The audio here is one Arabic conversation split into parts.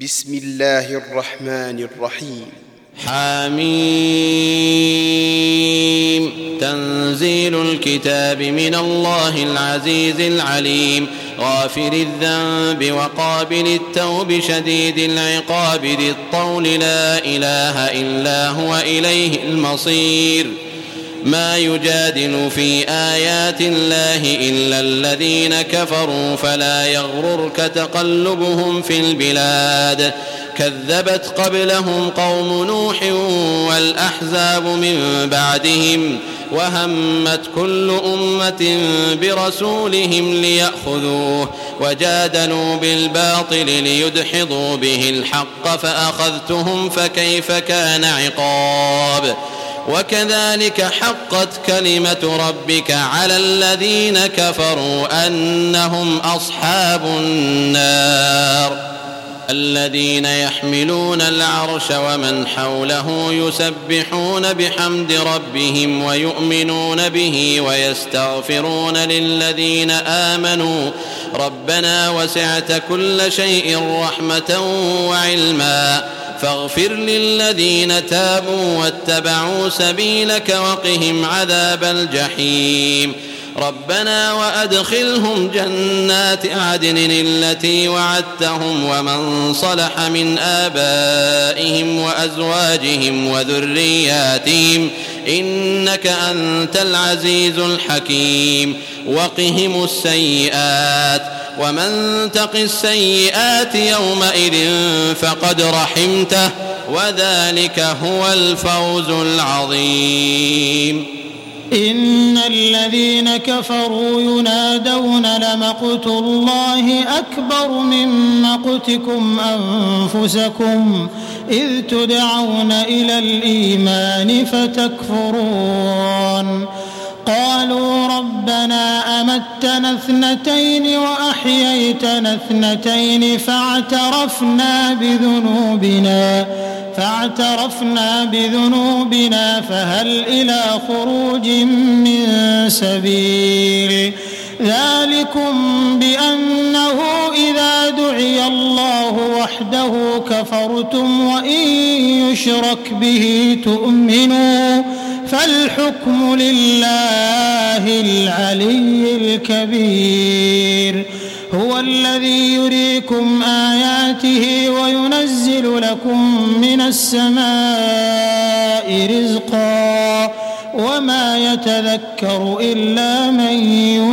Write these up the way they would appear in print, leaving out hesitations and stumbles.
بسم الله الرحمن الرحيم. حميم. تنزيل الكتاب من الله العزيز العليم، غافر الذنب وقابل التوب شديد العقاب ذي الطول، لا إله إلا هو إليه المصير. ما يجادل في آيات الله إلا الذين كفروا، فلا يغررك تقلبهم في البلاد. كذبت قبلهم قوم نوح والأحزاب من بعدهم، وهمت كل أمة برسولهم ليأخذوه، وجادلوا بالباطل ليدحضوا به الحق، فأخذتهم فكيف كان عقاب. وكذلك حقت كلمة ربك على الذين كفروا أنهم أصحاب النار. الذين يحملون العرش ومن حوله يسبحون بحمد ربهم ويؤمنون به ويستغفرون للذين آمنوا ربنا وسعت كل شيء رحمة وعلما فاغفر للذين تابوا واتبعوا سبيلك وقهم عذاب الجحيم. ربنا وأدخلهم جنات عدن التي وعدتهم ومن صلح من آبائهم وأزواجهم وذرياتهم إنك أنت العزيز الحكيم. وقهم السيئات، ومن تق السيئات يومئذ فقد رحمته، وذلك هو الفوز العظيم. إن الذين كفروا ينادون لمقت الله أكبر من مقتكم أنفسكم إذ تدعون إلى الإيمان فتكفرون. قالوا ربنا أمتنا اثنتين وأحييتنا اثنتين فاعترفنا بذنوبنا فهل إلى خروج من سبيل. ذلكم بأنه إذا دعي الله وحده كفرتم وإن يشرك به تؤمنوا فالحكم لله العلي الكبير. هو الذي يريكم آياته وينزل لكم من السماء رزقا وما يتذكر إلا من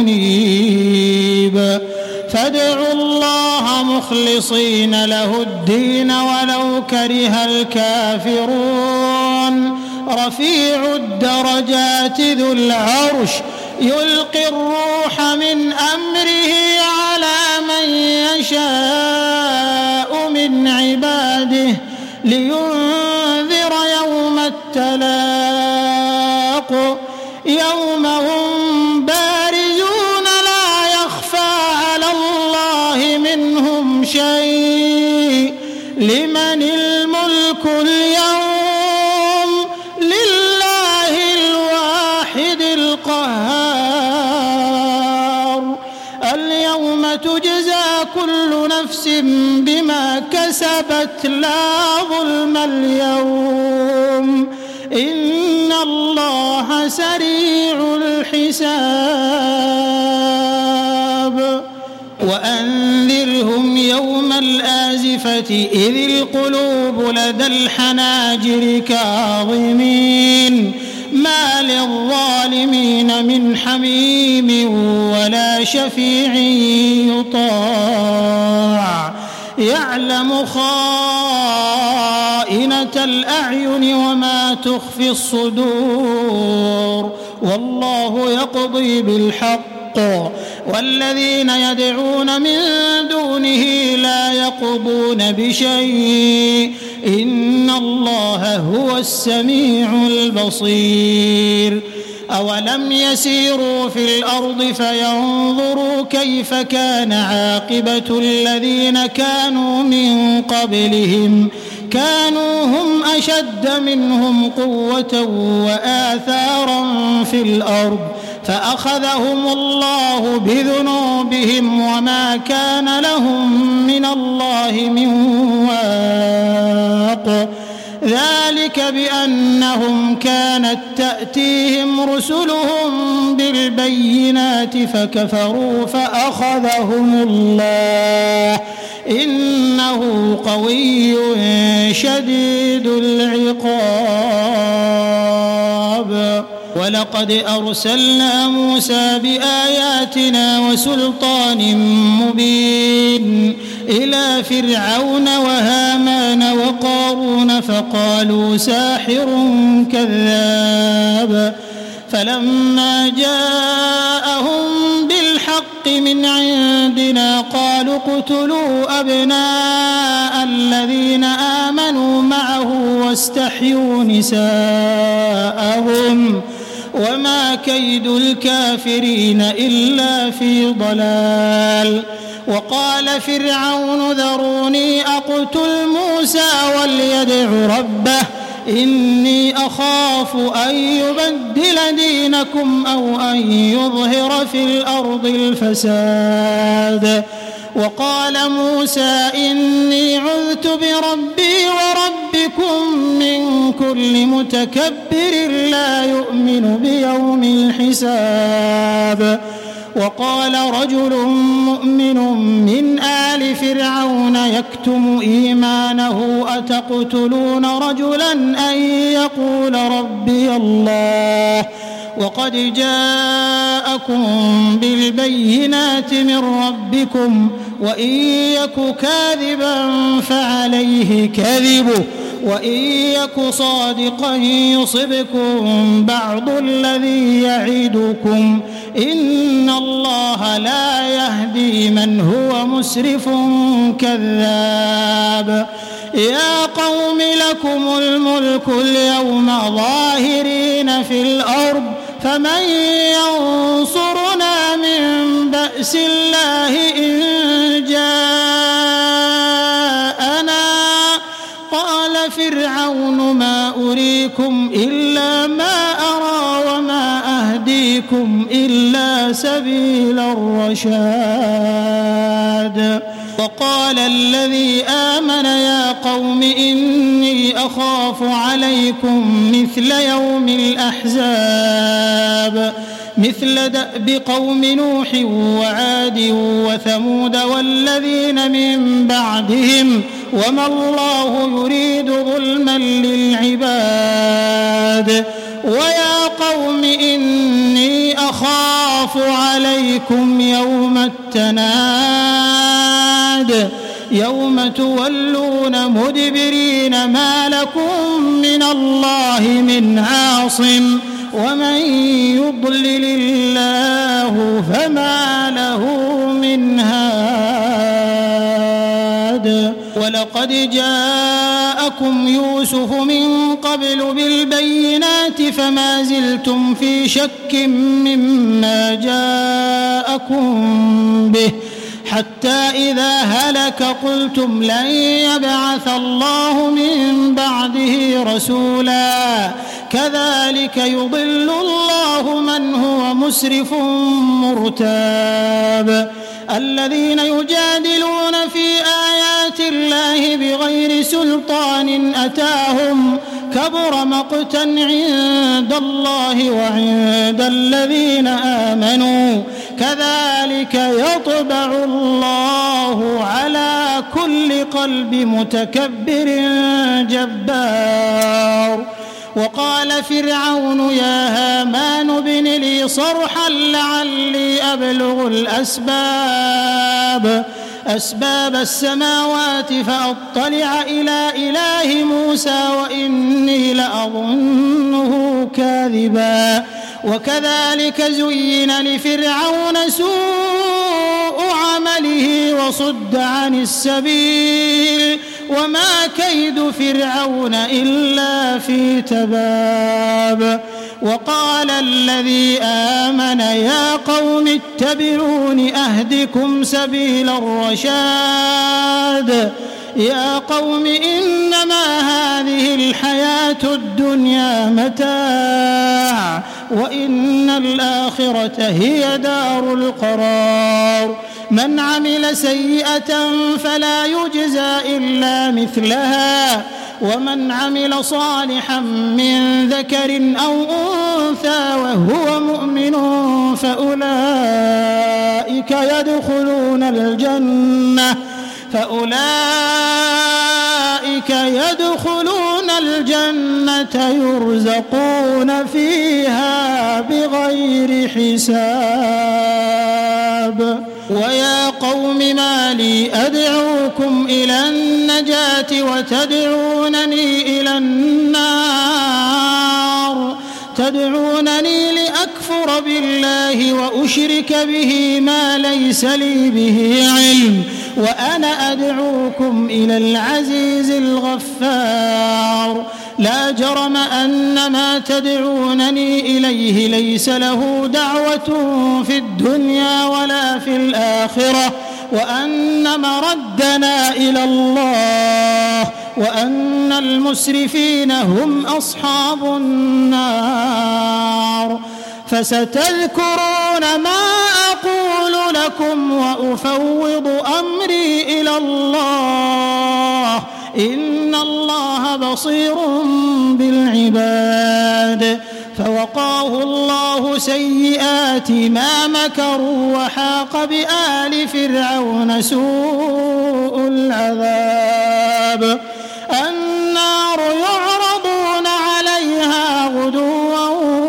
ينيب. فادعوا الله مخلصين له الدين ولو كره الكافرون. رفيع الدرجات ذو العرش يلقي الروح من أمره على من يشاء من عباده لينذر يوم التلاق يوم هم بارزون لا يخفى على الله منهم شيء. لمن الملك اليوم؟ لله الواحد القهار. اليوم تجزى كل نفس بما كسبت لا ظلم اليوم إن الله سريع الحساب. وأنذرهم يوم الآزفة إذ القلوب لدى الحناجر كاظمين ما للظالمين من حميم ولا شفيع يطاع. يعلم خائنة الأعين وما تخفي الصدور والله يقضي بالحق والذين يدعون من دونه لا يقضون بشيء إن الله هو السميع البصير. أولم يسيروا في الأرض فينظروا كيف كان عاقبة الذين كانوا من قبلهم كانوا هم أشد منهم قوة وآثارا في الأرض فأخذهم الله بذنوبهم وما كان لهم من الله من واق. ذلك بأنهم كانت تأتيهم رسلهم بالبينات فكفروا فأخذهم الله إنه قوي شديد العقاب. ولقد أرسلنا موسى بآياتنا وسلطان مبين إلى فرعون وهامان وقارون فقالوا ساحر كذاب. فلما جاءهم بالحق من عندنا قالوا اقتلوا أبناء الذين آمنوا معه واستحيوا نساءهم وما كيد الكافرين إلا في ضلال. وقال فرعون ذروني أقتل موسى وليدع ربه إني أخاف أن يبدل دينكم أو أن يظهر في الأرض الفساد. وقال موسى إني عذت بربي وربكم من كل متكبر لا يؤمن بيوم الحساب. وقال رجل مؤمن من آل فرعون يكتم إيمانه أتقتلون رجلا أن يقول ربي الله وقد جاءكم بالبينات من ربكم وإن يك كاذبا فعليه كذبه وإن يك صادقا يصبكم بعض الذي يعدكم إن الله لا يهدي من هو مسرف كذاب. يا قوم لكم الملك اليوم ظاهرين في الأرض فمن ينصرنا من بأس الله إن جاءنا. قال فرعون ما أريكم إلا ما أرى وما أهديكم إلا سبيل الرشاد. وقال الذي آمن يا قوم إني أخاف عليكم مثل يوم الأحزاب مثل دأب قوم نوح وعاد وثمود والذين من بعدهم وما الله يريد ظلما للعباد. ويا قوم إني أخاف عليكم يوم التناد يوم تولون مدبرين ما لكم من الله من عاصم ومن يضلل الله فما له من هاد. ولقد جاءكم يوسف من قبل بالبينات فما زلتم في شك مما جاءكم به حتى إذا هلك قلتم لن يبعث الله من بعده رسولا كذلك يضل الله من هو مسرف مرتاب. الذين يجادلون في آيات الله بغير سلطان أتاهم كبر مقتا عند الله وعند الذين آمنوا كذلك يطبع الله على كل قلب متكبر جبار. وقال فرعون يا هامان ابن لي صرحا لعلي أبلغ أسباب السماوات فأطلع إلى إله موسى وإني لأظنه كاذبا. وكذلك زين لفرعون سوء عمله وصد عن السبيل وما كيد فرعون إلا في تباب. وقال الذي آمن يا قوم اتبعون أهدكم سبيل الرشاد. يا قوم إنما هذه الحياة الدنيا متاع وإن الآخرة هي دار القرار. من عمل سيئة فلا يجزى إلا مثلها ومن عمل صالحا من ذكر أو أنثى وهو مؤمن فأولئك يدخلون الجنة يرزقون فيها بغير حساب. ويا قوم ما لي أدعوكم إلى النجاة وتدعونني إلى النار تدعونني لأكفر بالله وأشرك به ما ليس لي به علم وأنا أدعوكم إلى العزيز الغفار. لا جرم أن ما تدعونني إليه ليس له دعوة في الدنيا ولا في الآخرة وأن مردنا إلى الله وأن المسرفين هم أصحاب النار. فستذكرون ما أقول لكم وأفوض أمري إلى الله إن الله بصير بالعباد. فوقاه الله سيئات ما مكروا وحاق بآل فرعون سوء العذاب. النار يعرضون عليها غدوا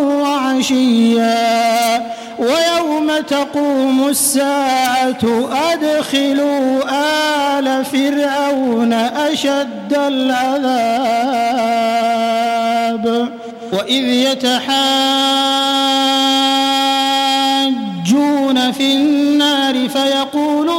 وعشيا ويوم تقوم الساعة أدخلوا آل فرعون أشد العذاب. وإذ يتحاجون في النار فيقول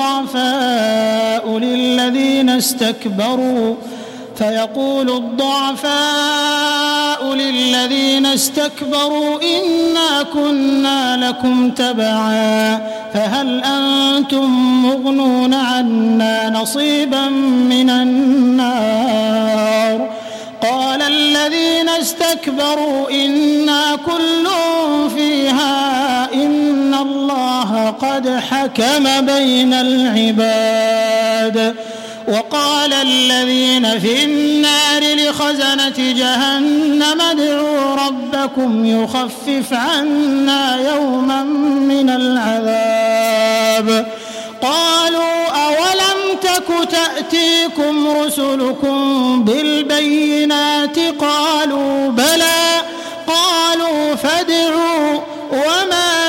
الضعفاء للذين استكبروا إنا كنا لكم تبعا فهل أنتم مغنون عنا نصيبا من النار. قال الذين استكبروا إنا كل فيها إن الله قد حكم بين العباد. وقال الذين في النار لخزنة جهنم ادعوا ربكم يخفف عنا يوما من العذاب. قالوا أولم تك تأتيكم رسلكم بالبينات قالوا بلى قالوا فادعوا وما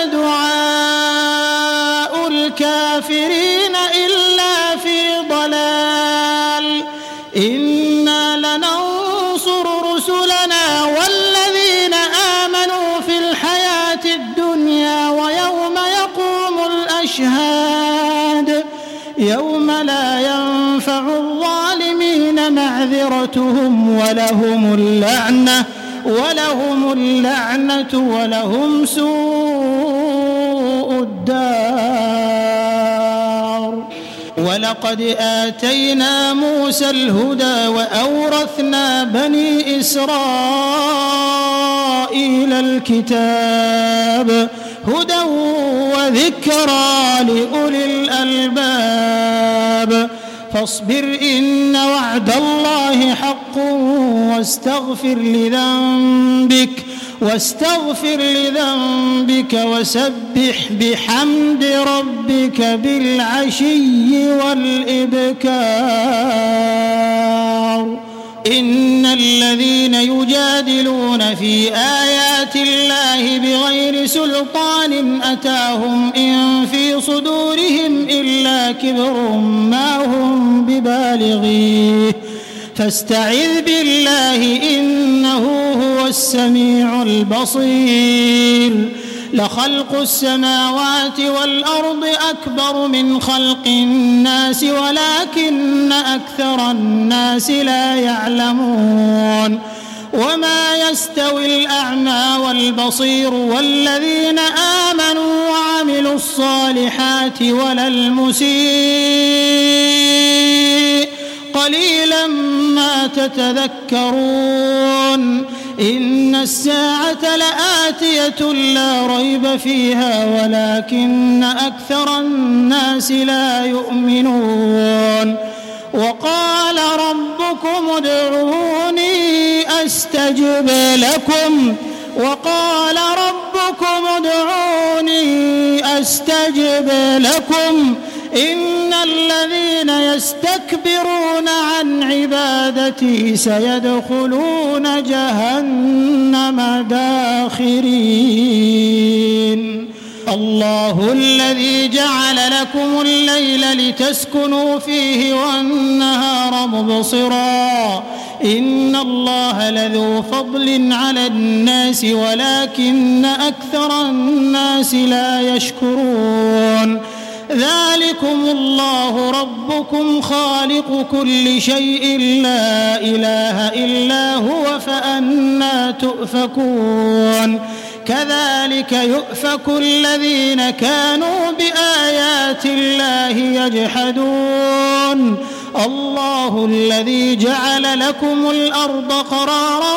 دعاء الكافرين إلا في ضلال. إنا لننصر رسلنا والذين آمنوا في الحياة الدنيا ويوم يقوم الأشهاد يوم لا ينفع الظالمين معذرتهم ولهم اللعنة ولهم سوء الدار. ولقد آتينا موسى الهدى وأورثنا بني إسرائيل الكتاب هدى وذكرى لأولي الألباب. فاصبر إن وعد الله حق واستغفر لذنبك وسبح بحمد ربك بالعشي والإبكار. إن الذين يجادلون في آيات الله بغير سلطان أتاهم إن في صدورهم إلا كبر ما هم ببالغيه فاستعذ بالله إنه هو السميع البصير. لخلق السماوات والأرض أكبر من خلق الناس ولكن أكثر الناس لا يعلمون. وما يستوي الأعمى والبصير والذين آمنوا وعملوا الصالحات ولا المسيء قليلا ما تتذكرون. إن الساعة لآتية لا ريب فيها ولكن أكثر الناس لا يؤمنون. وقال ربكم ربكم ادعوني أستجب لكم وقال ربكم ادعوني أستجب لكم إن الذين يستكبرون عن عبادتي سيدخلون جهنم داخرين الله الذي جعل لكم الليل لتسكنوا فيه والنهار مبصرا إن الله لذو فضل على الناس ولكن أكثر الناس لا يشكرون ذلكم الله ربكم خالق كل شيء لا إله إلا هو فأنى تؤفكون كذلك يؤفك الذين كانوا بآيات الله يجحدون الله الذي جعل لكم الأرض قرارا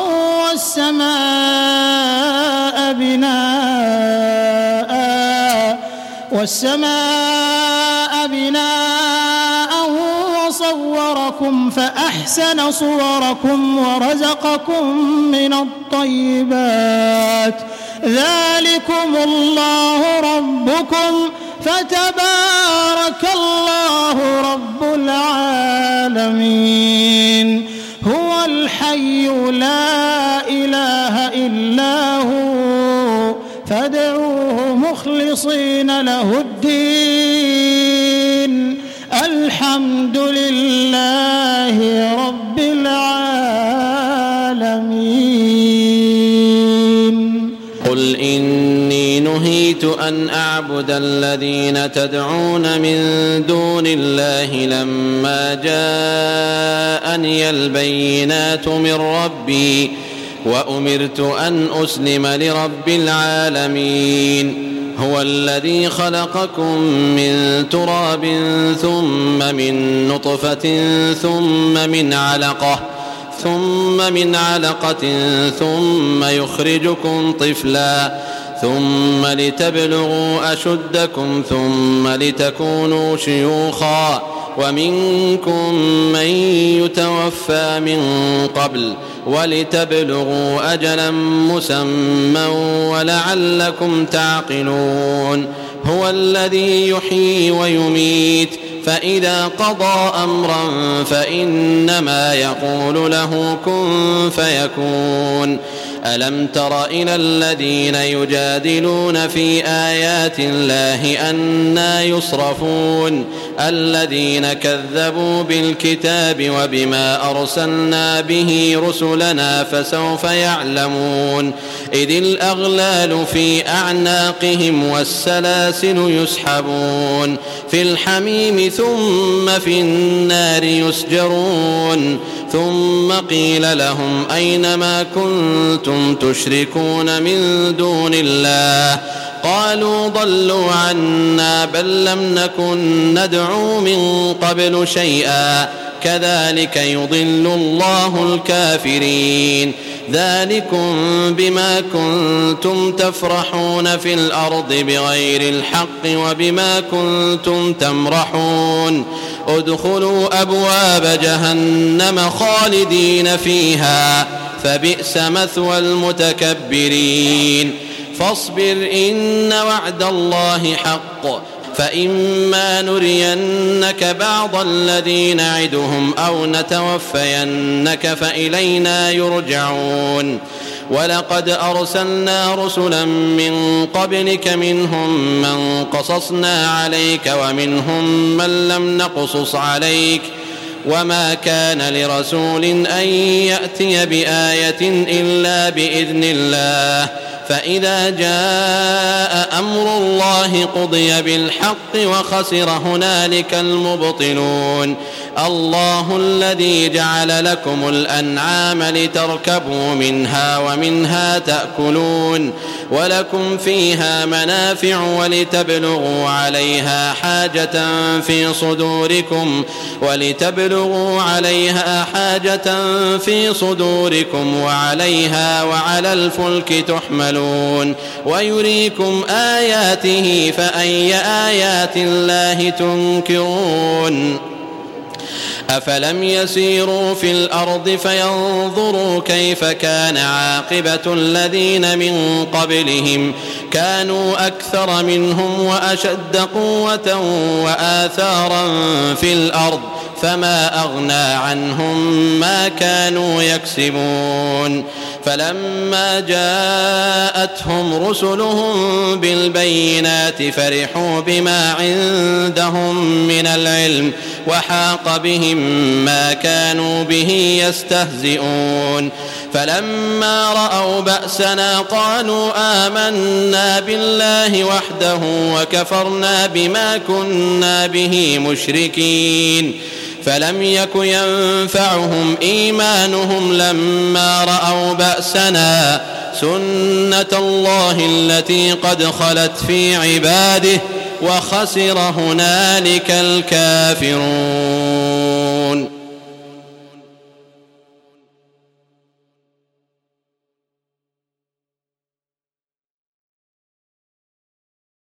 والسماء بناء وصوركم فأحسن صوركم ورزقكم من الطيبات ذلكم الله ربكم فتبارك الله رب العالمين هو الحي لا إله إلا هو فادعوه مخلصين له الدين الحمد لله رب العالمين قل إني نهيت أن أعبد الذين تدعون من دون الله لما جاءني البينات من ربي وأمرت أن أسلم لرب العالمين هو الذي خلقكم من تراب ثم من نطفة ثم من علقة ثم يخرجكم طفلا ثم لتبلغوا أشدكم ثم لتكونوا شيوخا ومنكم من يتوفى من قبل ولتبلغوا أجلا مسمى ولعلكم تعقلون هو الذي يحيي ويميت فإذا قضى أمرا فإنما يقول له كن فيكون ألم تر إلى الذين يجادلون في آيات الله أنى يصرفون الذين كذبوا بالكتاب وبما أرسلنا به رسلنا فسوف يعلمون إذ الأغلال في أعناقهم والسلاسل يسحبون في الحميم ثم في النار يسجرون ثم قيل لهم أين ما كنتم تشركون من دون الله قالوا ضلوا عنا بل لم نكن ندعو من قبل شيئا كذلك يضل الله الكافرين ذلكم بما كنتم تفرحون في الأرض بغير الحق وبما كنتم تمرحون ادخلوا أبواب جهنم خالدين فيها فبئس مثوى المتكبرين فاصبر إن وعد الله حق فإما نرينك بعض الذي نعدهم أو نتوفينك فإلينا يرجعون ولقد أرسلنا رسلا من قبلك منهم من قصصنا عليك ومنهم من لم نقصص عليك وما كان لرسول أن يأتي بآية إلا بإذن الله فإذا جاء أمر الله قضي بالحق وخسر هنالك المبطلون الله الذي جعل لكم الأنعام لتركبوا منها ومنها تأكلون ولكم فيها منافع ولتبلغوا عليها حاجة في صدوركم وعليها وعلى الفلك تحملون ويريكم آياته فأي آيات الله تنكرون أفلم يسيروا في الأرض فينظروا كيف كان عاقبة الذين من قبلهم كانوا أكثر منهم وأشد قوة وآثارا في الأرض فما أغنى عنهم ما كانوا يكسبون فلما جاءتهم رسلهم بالبينات فرحوا بما عندهم من العلم وحاق بهم ما كانوا به يستهزئون فلما رأوا بأسنا قالوا آمنا بالله وحده وكفرنا بما كنا به مشركين فلم يك ينفعهم إيمانهم لما رأوا بأسنا سنة الله التي قد خلت في عباده وخسر هنالك الكافرون.